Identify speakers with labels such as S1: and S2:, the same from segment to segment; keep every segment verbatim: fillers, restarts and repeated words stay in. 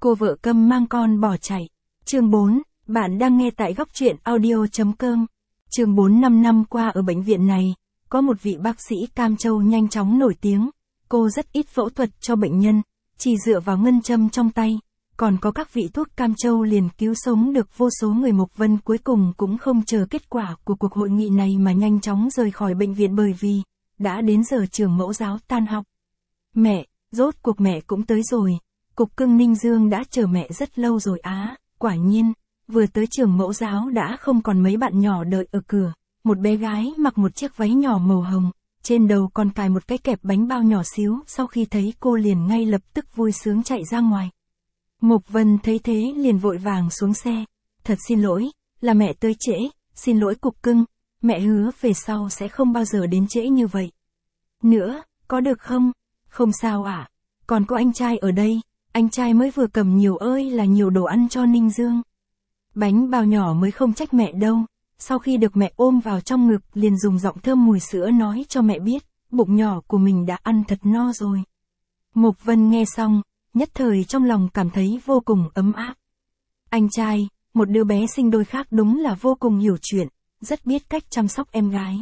S1: Cô vợ câm mang con bỏ chạy. Chương bốn, bạn đang nghe tại góc truyện audio chấm com. Chương bốn năm năm qua ở bệnh viện này, có một vị bác sĩ Cam Châu nhanh chóng nổi tiếng. Cô rất ít phẫu thuật cho bệnh nhân, chỉ dựa vào ngân châm trong tay. Còn có các vị thuốc Cam Châu liền cứu sống được vô số người. Mộc Vân cuối cùng cũng không chờ kết quả của cuộc hội nghị này mà nhanh chóng rời khỏi bệnh viện bởi vì đã đến giờ trường mẫu giáo tan học. Mẹ, rốt cuộc mẹ cũng tới rồi. Cục Cưng Ninh Dương đã chờ mẹ rất lâu rồi á. Quả nhiên, vừa tới trường mẫu giáo đã không còn mấy bạn nhỏ đợi ở cửa. Một bé gái mặc một chiếc váy nhỏ màu hồng, trên đầu còn cài một cái kẹp bánh bao nhỏ xíu. Sau khi thấy cô liền ngay lập tức vui sướng chạy ra ngoài. Mộc Vân thấy thế liền vội vàng xuống xe. Thật xin lỗi, là mẹ tới trễ, xin lỗi Cục Cưng, mẹ hứa về sau sẽ không bao giờ đến trễ như vậy. Nữa, có được không? Không sao ạ, à? Còn có anh trai ở đây, anh trai mới vừa cầm nhiều ơi là nhiều đồ ăn cho Ninh Dương. Bánh bao nhỏ mới không trách mẹ đâu, sau khi được mẹ ôm vào trong ngực liền dùng giọng thơm mùi sữa nói cho mẹ biết, bụng nhỏ của mình đã ăn thật no rồi. Mộc Vân nghe xong, nhất thời trong lòng cảm thấy vô cùng ấm áp. Anh trai, một đứa bé sinh đôi khác đúng là vô cùng hiểu chuyện, rất biết cách chăm sóc em gái.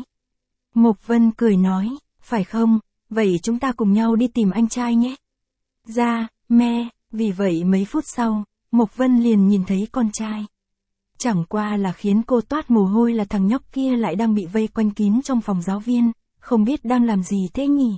S1: Mộc Vân cười nói, phải không, vậy chúng ta cùng nhau đi tìm anh trai nhé. Ra, mẹ, vì vậy mấy phút sau, Mộc Vân liền nhìn thấy con trai. Chẳng qua là khiến cô toát mồ hôi là thằng nhóc kia lại đang bị vây quanh kín trong phòng giáo viên, không biết đang làm gì thế nhỉ.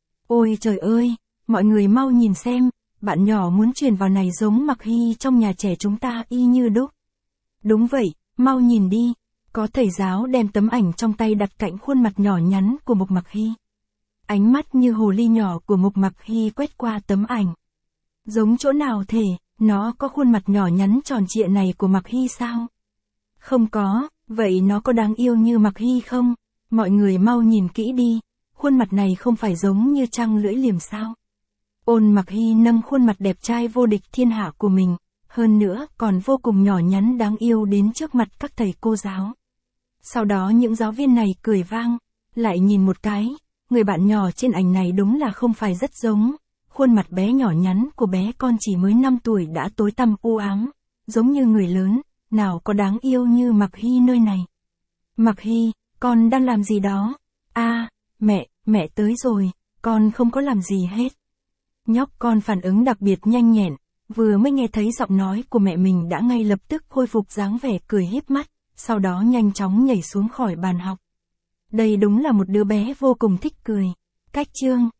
S1: Ôi trời ơi, mọi người mau nhìn xem, bạn nhỏ muốn truyền vào này giống Mặc Hy trong nhà trẻ chúng ta y như đúc. Đúng vậy, mau nhìn đi, có thầy giáo đem tấm ảnh trong tay đặt cạnh khuôn mặt nhỏ nhắn của Mộc Mặc Hy. Ánh mắt như hồ ly nhỏ của Mộc Mặc Hy quét qua tấm ảnh. Giống chỗ nào thể, nó có khuôn mặt nhỏ nhắn tròn trịa này của Mặc Hy sao? Không có, vậy nó có đáng yêu như Mặc Hy không? Mọi người mau nhìn kỹ đi, khuôn mặt này không phải giống như trăng lưỡi liềm sao? Ôn Mặc Hy nâng khuôn mặt đẹp trai vô địch thiên hạ của mình, hơn nữa còn vô cùng nhỏ nhắn đáng yêu đến trước mặt các thầy cô giáo. Sau đó những giáo viên này cười vang, lại nhìn một cái, người bạn nhỏ trên ảnh này đúng là không phải rất giống. Khuôn mặt bé nhỏ nhắn của bé con chỉ mới năm tuổi đã tối tăm u ám, giống như người lớn, nào có đáng yêu như Mặc Hy nơi này. Mặc Hy, con đang làm gì đó? A, à, mẹ, mẹ tới rồi, con không có làm gì hết. Nhóc con phản ứng đặc biệt nhanh nhẹn, vừa mới nghe thấy giọng nói của mẹ mình đã ngay lập tức khôi phục dáng vẻ cười híp mắt, sau đó nhanh chóng nhảy xuống khỏi bàn học. Đây đúng là một đứa bé vô cùng thích cười. Cách chương